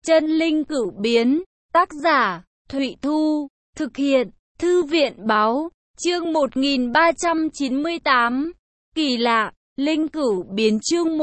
Chân linh cửu biến, tác giả, Thụy Thu, thực hiện, Thư viện báo, chương 1398, kỳ lạ, linh cửu biến chương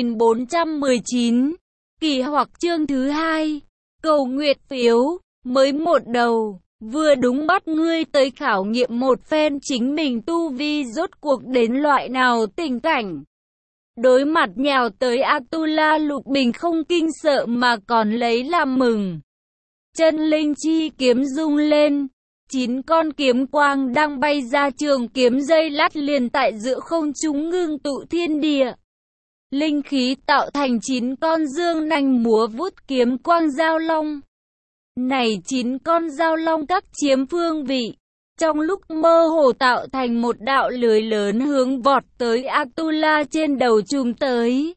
1419, kỳ hoặc chương thứ hai, cầu nguyện phiếu, mới một đầu, vừa đúng bắt ngươi tới khảo nghiệm một phen chính mình tu vi rốt cuộc đến loại nào tình cảnh. Đối mặt nhào tới Atula, Lục Bình không kinh sợ mà còn lấy làm mừng. Chân linh chi kiếm rung lên, 9 con kiếm quang đang bay ra, trường kiếm dây lát liền tại giữa không trung ngưng tụ thiên địa. Linh khí tạo thành 9 con dương nanh múa vút kiếm quang giao long. Này 9 con giao long các chiếm phương vị, trong lúc mơ hồ tạo thành một đạo lưới lớn hướng vọt tới Atula trên đầu chùm tới.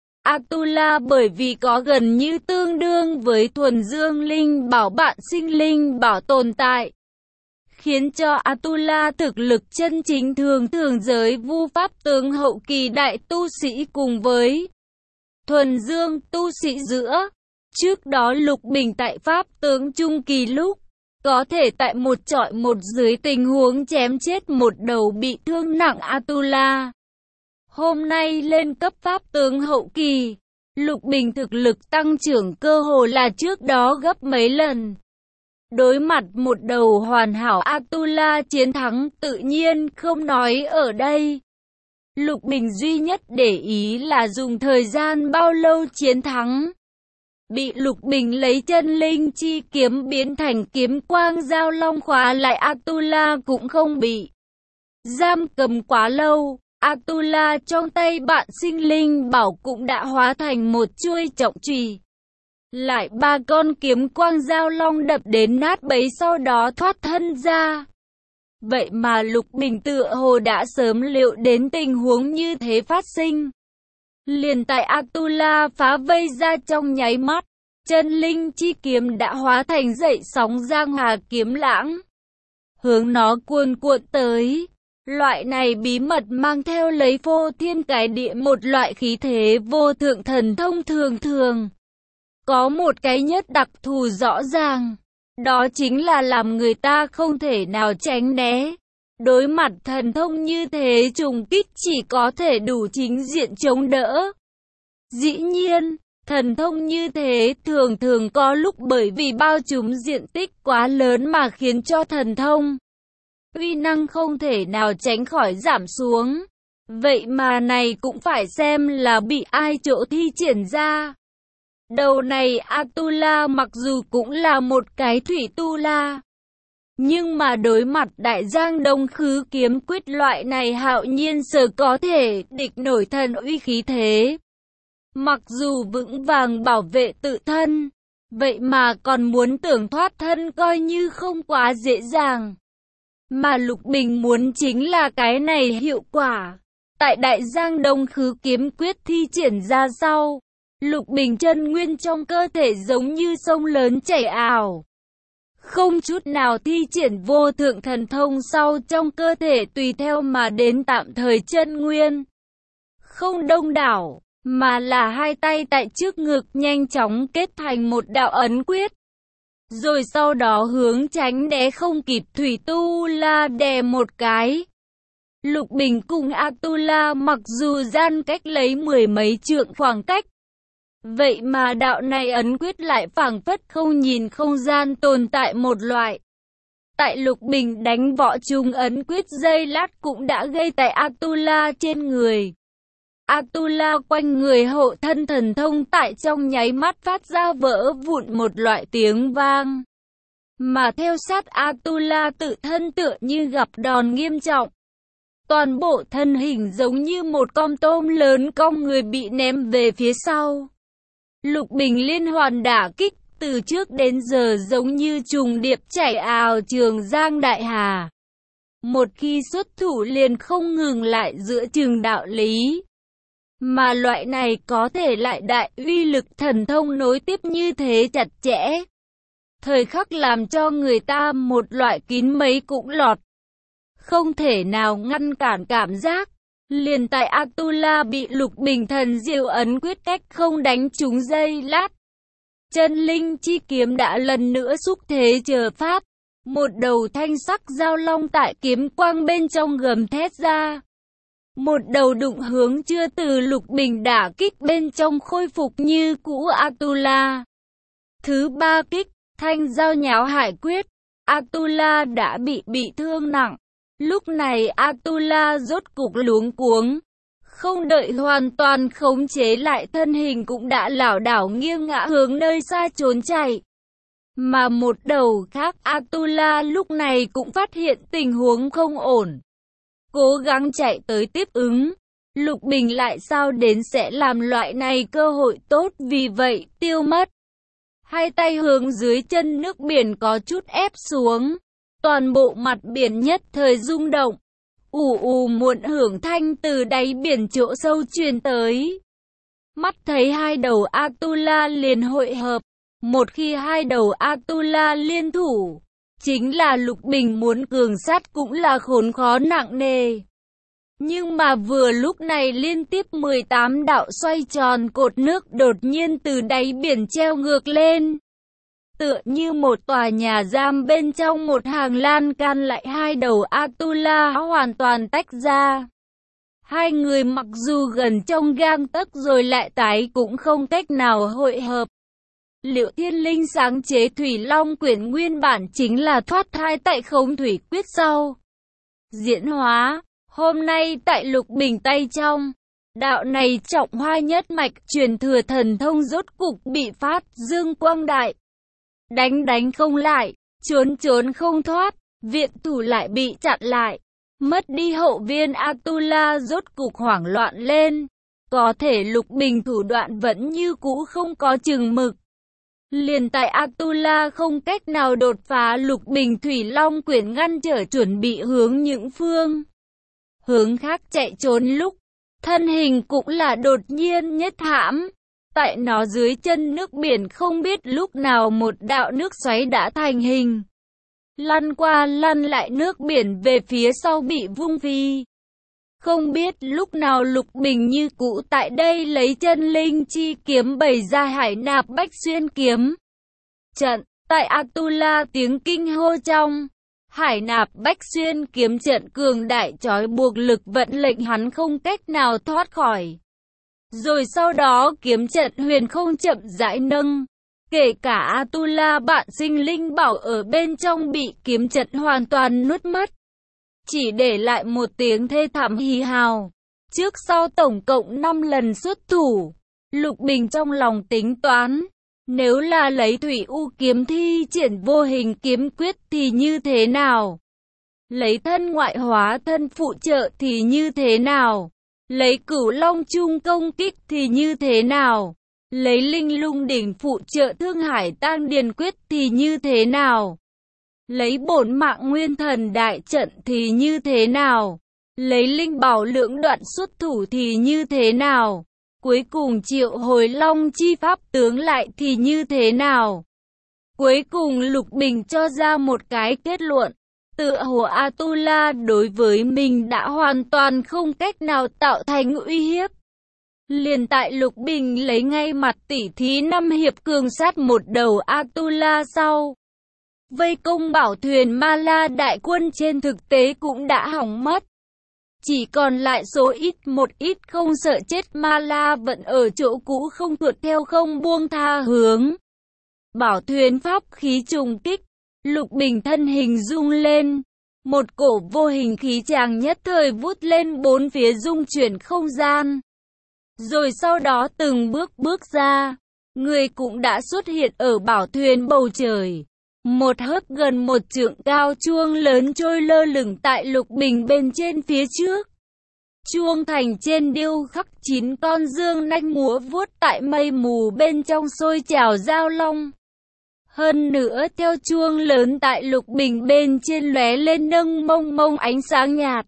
Atula bởi vì có gần như tương đương với thuần dương linh bảo bạn sinh linh bảo tồn tại, khiến cho Atula thực lực chân chính thường giới vu pháp tướng hậu kỳ đại tu sĩ cùng với thuần dương tu sĩ giữa. Trước đó Lục Bình tại pháp tướng trung kỳ lúc có thể tại một chọi một dưới tình huống chém chết một đầu bị thương nặng Atula. Hôm nay lên cấp pháp tướng hậu kỳ, Lục Bình thực lực tăng trưởng cơ hồ là trước đó gấp mấy lần. Đối mặt một đầu hoàn hảo Atula, chiến thắng tự nhiên không nói ở đây. Lục Bình duy nhất để ý là dùng thời gian bao lâu chiến thắng. Bị Lục Bình lấy chân linh chi kiếm biến thành kiếm quang giao long khóa lại Atula cũng không bị giam cầm quá lâu. Atula trong tay bạn sinh linh bảo cũng đã hóa thành một chuôi trọng chùy. Lại 3 con kiếm quang giao long đập đến nát bấy sau đó thoát thân ra. Vậy mà Lục Bình tựa hồ đã sớm liệu đến tình huống như thế phát sinh. Liền tại Atula phá vây ra trong nháy mắt, chân linh chi kiếm đã hóa thành dậy sóng giang hà kiếm lãng, hướng nó cuồn cuộn tới. Loại này bí mật mang theo lấy phô thiên cái địa một loại khí thế vô thượng thần thông thường có một cái nhất đặc thù rõ ràng, đó chính là làm người ta không thể nào tránh né. Đối mặt thần thông như thế, trùng kích chỉ có thể đủ chính diện chống đỡ. Dĩ nhiên, thần thông như thế thường có lúc bởi vì bao trùm diện tích quá lớn mà khiến cho thần thông uy năng không thể nào tránh khỏi giảm xuống. Vậy mà này cũng phải xem là bị ai chỗ thi triển ra. Đầu này Atula mặc dù cũng là một cái thủy tu la, nhưng mà đối mặt đại giang đông khứ kiếm quyết loại này hạo nhiên sở có thể địch nổi thần uy khí thế. Mặc dù vững vàng bảo vệ tự thân, vậy mà còn muốn tưởng thoát thân coi như không quá dễ dàng. Mà Lục Bình muốn chính là cái này hiệu quả. Tại đại giang đông khứ kiếm quyết thi triển ra sau, Lục Bình chân nguyên trong cơ thể giống như sông lớn chảy ào. Không chút nào thi triển vô thượng thần thông sau, trong cơ thể tùy theo mà đến tạm thời chân nguyên không đông đảo, mà là hai tay tại trước ngực nhanh chóng kết thành một đạo ấn quyết. Rồi sau đó hướng tránh né không kịp thủy tu la đè một cái. Lục Bình cùng Atula mặc dù gian cách lấy 10 mấy trượng khoảng cách, vậy mà đạo này ấn quyết lại phảng phất không nhìn không gian tồn tại một loại. Tại Lục Bình đánh võ trùng ấn quyết giây lát cũng đã gây tại Atula trên người. Atula quanh người hộ thân thần thông tại trong nháy mắt phát ra vỡ vụn một loại tiếng vang. Mà theo sát Atula tự thân tựa như gặp đòn nghiêm trọng. Toàn bộ thân hình giống như một con tôm lớn cong người bị ném về phía sau. Lục Bình liên hoàn đả kích từ trước đến giờ giống như trùng điệp chảy ào trường giang đại hà. Một khi xuất thủ liền không ngừng lại giữa chừng đạo lý. Mà loại này có thể lại đại uy lực thần thông nối tiếp như thế chặt chẽ. Thời khắc làm cho người ta một loại kín mấy cũng lọt. Không thể nào ngăn cản cảm giác. Liền tại Atula bị Lục Bình thần diệu ấn quyết cách không đánh trúng giây lát. Chân linh chi kiếm đã lần nữa xúc thế chờ pháp. Một đầu thanh sắc giao long tại kiếm quang bên trong gầm thét ra. Một đầu đụng hướng chưa từ Lục Bình đả kích bên trong khôi phục như cũ Atula. Thứ ba kích, thanh giao nháo hải quyết. Atula đã bị thương nặng. Lúc này Atula rốt cục luống cuống. Không đợi hoàn toàn khống chế lại thân hình cũng đã lảo đảo nghiêng ngã hướng nơi xa trốn chạy. Mà một đầu khác Atula lúc này cũng phát hiện tình huống không ổn. Cố gắng chạy tới tiếp ứng. Lục Bình lại sao đến sẽ làm loại này cơ hội tốt, vì vậy tiêu mất. Hai tay hướng dưới chân nước biển có chút ép xuống. Toàn bộ mặt biển nhất thời rung động. Ù ù muộn hưởng thanh từ đáy biển chỗ sâu truyền tới. Mắt thấy hai đầu Atula liền hội hợp. Một khi hai đầu Atula liên thủ, chính là Lục Bình muốn cường sát cũng là khốn khó nặng nề. Nhưng mà vừa lúc này liên tiếp 18 đạo xoay tròn cột nước đột nhiên từ đáy biển treo ngược lên. Tựa như một tòa nhà giam bên trong một hàng lan can lại hai đầu Atula hoàn toàn tách ra. Hai người mặc dù gần trong gang tấc rồi lại tái cũng không cách nào hội hợp. Liệu Thiên Linh sáng chế Thủy Long Quyển nguyên bản chính là thoát thai tại Không Thủy Quyết sau diễn hóa, hôm nay tại Lục Bình tay trong, đạo này trọng hoa nhất mạch truyền thừa thần thông rốt cục bị phát dương quang đại. Đánh không lại, trốn không thoát, viện thủ lại bị chặn lại. Mất đi hậu viên Atula rốt cục hoảng loạn lên. Có thể Lục Bình thủ đoạn vẫn như cũ không có chừng mực. Liền tại Atula không cách nào đột phá, Lục Bình Thủy Long Quyển ngăn trở chuẩn bị hướng những hướng khác chạy trốn lúc, thân hình cũng là đột nhiên nhất hãm. Tại nó dưới chân nước biển không biết lúc nào một đạo nước xoáy đã thành hình. Lăn qua lăn lại nước biển về phía sau bị vung phi. Không biết lúc nào Lục Bình như cũ tại đây lấy chân linh chi kiếm bày ra Hải Nạp Bách Xuyên kiếm trận. Tại Atula tiếng kinh hô trong, Hải Nạp Bách Xuyên kiếm trận cường đại trói buộc lực vận lệnh hắn không cách nào thoát khỏi. Rồi sau đó kiếm trận huyền không chậm rãi nâng. Kể cả Atula bạn sinh linh bảo ở bên trong bị kiếm trận hoàn toàn nuốt mất. Chỉ để lại một tiếng thê thảm hí hào. Trước sau tổng cộng 5 lần xuất thủ. Lục Bình trong lòng tính toán. Nếu là lấy Thủy U kiếm thi triển vô hình kiếm quyết thì như thế nào? Lấy thân ngoại hóa thân phụ trợ thì như thế nào? Lấy Cửu Long Trung công kích thì như thế nào? Lấy Linh Lung đỉnh phụ trợ Thương Hải Tang Điền quyết thì như thế nào? Lấy Bổn Mạng Nguyên Thần đại trận thì như thế nào? Lấy Linh Bảo Lưỡng Đoạn xuất thủ thì như thế nào? Cuối cùng triệu hồi Long chi pháp tướng lại thì như thế nào? Cuối cùng Lục Bình cho ra một cái kết luận. Tựa hồ Atula đối với mình đã hoàn toàn không cách nào tạo thành uy hiếp. Liền tại Lục Bình lấy ngay mặt tỉ thí 5 hiệp cường sát một đầu Atula sau. Vây công bảo thuyền Ma La đại quân trên thực tế cũng đã hỏng mất. Chỉ còn lại số một ít không sợ chết Ma La vẫn ở chỗ cũ không tuột theo không buông tha hướng. Bảo thuyền pháp khí trùng kích. Lục Bình thân hình rung lên. Một cổ vô hình khí tràng nhất thời vút lên bốn phía dung chuyển không gian. Rồi sau đó từng bước ra. Người cũng đã xuất hiện ở bảo thuyền bầu trời. Một hớp gần 1 trượng cao chuông lớn trôi lơ lửng tại Lục Bình bên trên phía trước. Chuông thành trên điêu khắc 9 con dương nanh múa vuốt tại mây mù bên trong sôi trào giao long. Hơn nữa theo chuông lớn tại Lục Bình bên trên lóe lên nâng mông ánh sáng nhạt.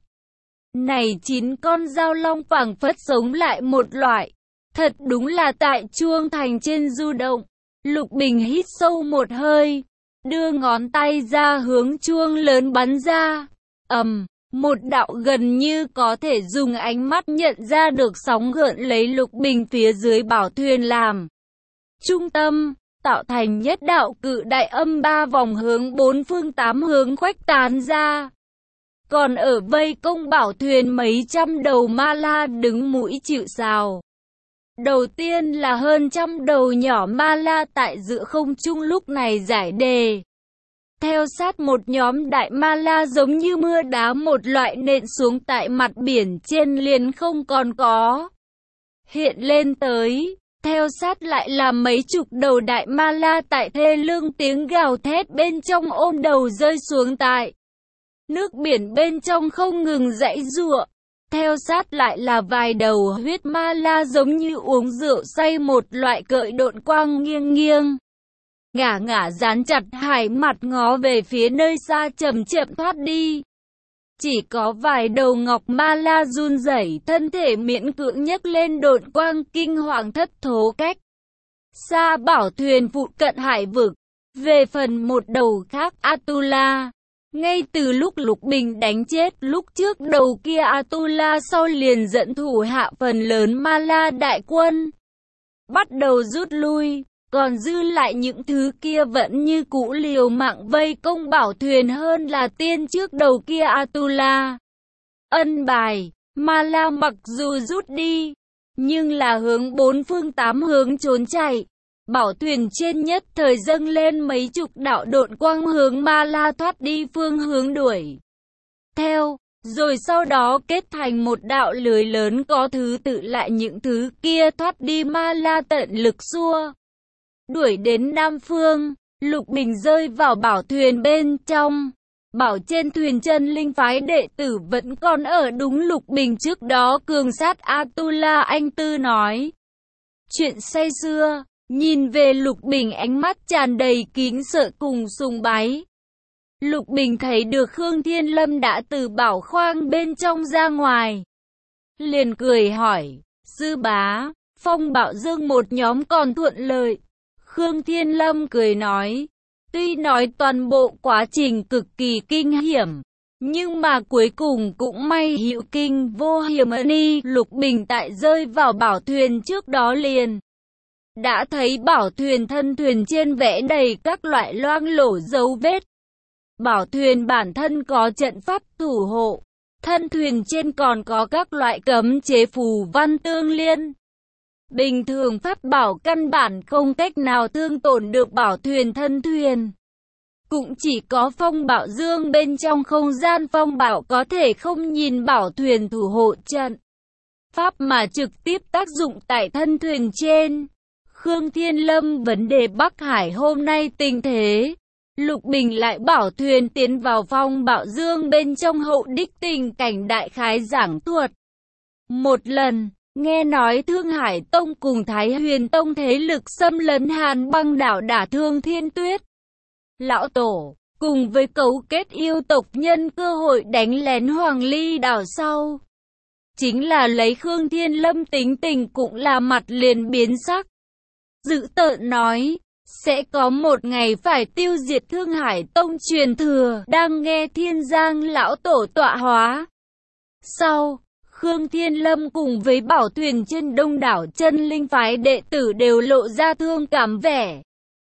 Này 9 con giao long phảng phất sống lại một loại. Thật đúng là tại chuông thành trên du động. Lục Bình hít sâu một hơi. Đưa ngón tay ra hướng chuông lớn bắn ra. Một đạo gần như có thể dùng ánh mắt nhận ra được sóng gợn lấy Lục Bình phía dưới bảo thuyền làm trung tâm. tạo thành nhất đạo cự đại âm 3 vòng hướng 4 phương 8 hướng khuếch tán ra. Còn ở vây công bảo thuyền mấy trăm đầu ma la đứng mũi chịu sào. Đầu tiên là hơn trăm đầu nhỏ ma la tại giữa không trung lúc này giải đề. Theo sát một nhóm đại ma la giống như mưa đá một loại nện xuống tại mặt biển trên liền không còn có. Hiện lên tới, theo sát lại là mấy chục đầu đại ma la tại thê lương tiếng gào thét bên trong ôm đầu rơi xuống tại. Nước biển bên trong không ngừng giãy giụa. Theo sát lại là vài đầu huyết ma la giống như uống rượu say một loại cợi độn quang nghiêng nghiêng. Ngả ngả dán chặt hai mặt ngó về phía nơi xa chậm chậm thoát đi. Chỉ có vài đầu ngọc ma la run rẩy thân thể miễn cưỡng nhấc lên độn quang kinh hoàng thất thố cách. Xa bảo thuyền phụ cận hải vực. Về phần một đầu khác Atula. Ngay từ lúc Lục Bình đánh chết lúc trước đầu kia Atula sau liền dẫn thủ hạ phần lớn ma la đại quân. Bắt đầu rút lui. Còn dư lại những thứ kia vẫn như cũ liều mạng vây công bảo thuyền hơn là tiên trước đầu kia Atula. Ân bài, ma la mặc dù rút đi, nhưng là hướng 4 phương 8 hướng trốn chạy. Bảo thuyền trên nhất thời dâng lên mấy chục đạo độn quang hướng ma la thoát đi phương hướng đuổi theo, rồi sau đó kết thành một đạo lưới lớn có thứ tự lại những thứ kia thoát đi ma la tận lực xua. Đuổi đến Nam Phương, Lục Bình rơi vào bảo thuyền bên trong. Bảo trên thuyền chân linh phái đệ tử vẫn còn ở đúng Lục Bình trước đó cường sát Atula anh Tư nói. Chuyện say xưa, nhìn về Lục Bình ánh mắt tràn đầy kính sợ cùng sùng bái. Lục Bình thấy được Khương Thiên Lâm đã từ bảo khoang bên trong ra ngoài. Liền cười hỏi, sư bá, Phong Bảo Dương một nhóm còn thuận lợi. Khương Thiên Lâm cười nói, tuy nói toàn bộ quá trình cực kỳ kinh hiểm, nhưng mà cuối cùng cũng may hữu kinh vô hiểm ni. Lục Bình tại rơi vào bảo thuyền trước đó liền đã thấy bảo thuyền thân thuyền trên vẽ đầy các loại loang lổ dấu vết. Bảo thuyền bản thân có trận pháp thủ hộ, thân thuyền trên còn có các loại cấm chế phù văn tương liên. Bình thường pháp bảo căn bản không cách nào thương tổn được bảo thuyền thân thuyền. Cũng chỉ có Phong Bảo Dương bên trong không gian phong bảo có thể không nhìn bảo thuyền thủ hộ trận pháp mà trực tiếp tác dụng tại thân thuyền trên. Khương Thiên Lâm vấn đề Bắc Hải hôm nay tình thế. Lục Bình lại bảo thuyền tiến vào Phong Bảo Dương bên trong hậu đích tình cảnh đại khái giảng thuật. Một lần, nghe nói Thương Hải Tông cùng Thái Huyền Tông thế lực xâm lấn Hàn Băng đảo đả thương Thiên Tuyết lão tổ, cùng với cấu kết yêu tộc nhân cơ hội đánh lén Hoàng Ly đảo sau. Chính là lấy Khương Thiên Lâm tính tình cũng là mặt liền biến sắc. Dữ tợn nói, sẽ có một ngày phải tiêu diệt Thương Hải Tông truyền thừa, đang nghe Thiên Giang lão tổ tọa hóa. Sau, Khương Thiên Lâm cùng với bảo thuyền trên đông đảo chân linh phái đệ tử đều lộ ra thương cảm vẻ.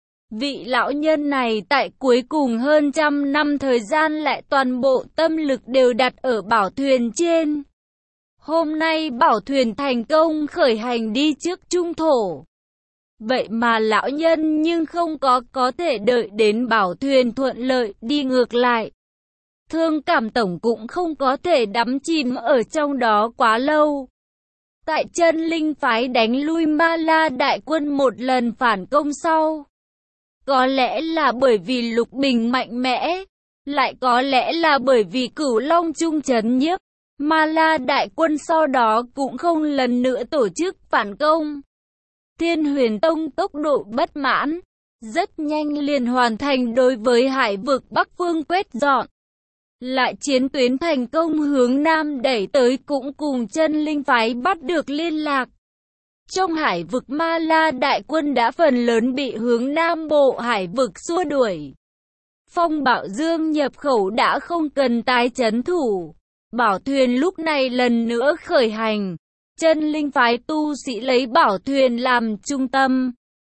Vị lão nhân này tại cuối cùng hơn 100 năm thời gian lại toàn bộ tâm lực đều đặt ở bảo thuyền trên. Hôm nay bảo thuyền thành công khởi hành đi trước trung thổ. Vậy mà lão nhân nhưng không có thể đợi đến bảo thuyền thuận lợi đi ngược lại. Thương cảm tổng cũng không có thể đắm chìm ở trong đó quá lâu. Tại chân linh phái đánh lui ma la đại quân một lần phản công sau. Có lẽ là bởi vì Lục Bình mạnh mẽ, lại có lẽ là bởi vì Cửu Long trung trấn nhiếp. Ma la đại quân sau đó cũng không lần nữa tổ chức phản công. Thiên Huyền Tông tốc độ bất mãn, rất nhanh liền hoàn thành đối với hải vực Bắc Phương quét dọn. Lại chiến tuyến thành công hướng Nam đẩy tới cũng cùng chân linh phái bắt được liên lạc. Trong hải vực ma la đại quân đã phần lớn bị hướng Nam bộ hải vực xua đuổi. Phong Bảo Dương nhập khẩu đã không cần tái trấn thủ. Bảo thuyền lúc này lần nữa khởi hành. Chân linh phái tu sĩ lấy bảo thuyền làm trung tâm,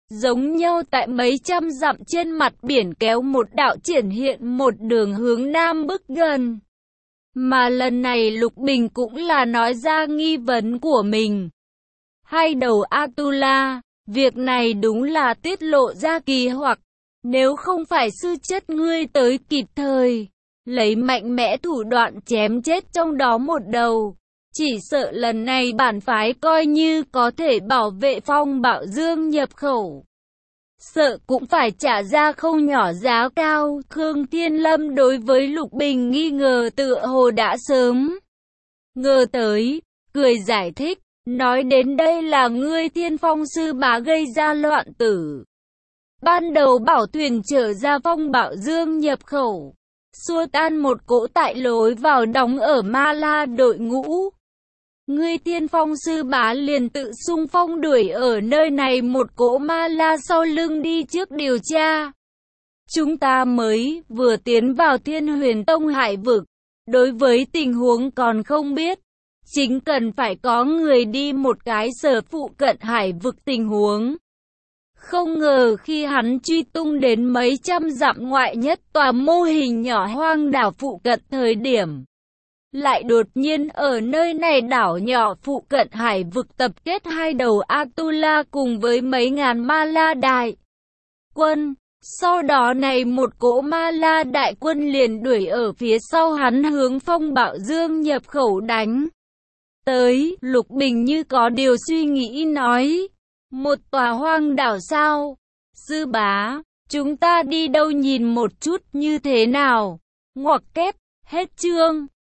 giống nhau tại mấy trăm dặm trên mặt biển kéo một đạo triển hiện một đường hướng nam bước gần. Mà lần này Lục Bình cũng là nói ra nghi vấn của mình. Hai đầu Atula, việc này đúng là tiết lộ ra kỳ hoặc, nếu không phải sư chất ngươi tới kịp thời, lấy mạnh mẽ thủ đoạn chém chết trong đó một đầu, chỉ sợ lần này bản phái coi như có thể bảo vệ Phong Bảo Dương nhập khẩu, sợ cũng phải trả ra không nhỏ giá cao. Khương Thiên Lâm đối với Lục Bình nghi ngờ tựa hồ đã sớm ngờ tới, cười giải thích, nói đến đây là ngươi Thiên Phong sư bá gây ra loạn tử. Ban đầu bảo thuyền trở ra Phong Bảo Dương nhập khẩu, xua tan một cỗ tại lối vào đóng ở Ma La đội ngũ. Ngươi Thiên Phong sư bá liền tự xung phong đuổi ở nơi này một cỗ Ma La sau lưng đi trước điều tra. Chúng ta mới vừa tiến vào Thiên Huyền Tông hải vực, đối với tình huống còn không biết, chính cần phải có người đi một cái sở phụ cận hải vực tình huống. Không ngờ khi hắn truy tung đến mấy trăm dặm ngoại nhất tòa mô hình nhỏ hoang đảo phụ cận thời điểm, lại đột nhiên ở nơi này đảo nhỏ phụ cận hải vực tập kết hai đầu Atula cùng với mấy ngàn Ma La đại quân. Sau đó này một cỗ Ma La đại quân liền đuổi ở phía sau hắn hướng Phong Bảo Dương nhập khẩu đánh tới. Lục Bình như có điều suy nghĩ nói, một tòa hoang đảo sao? Sư bá, chúng ta đi đâu nhìn một chút như thế nào? Ngoặc kép, hết chương.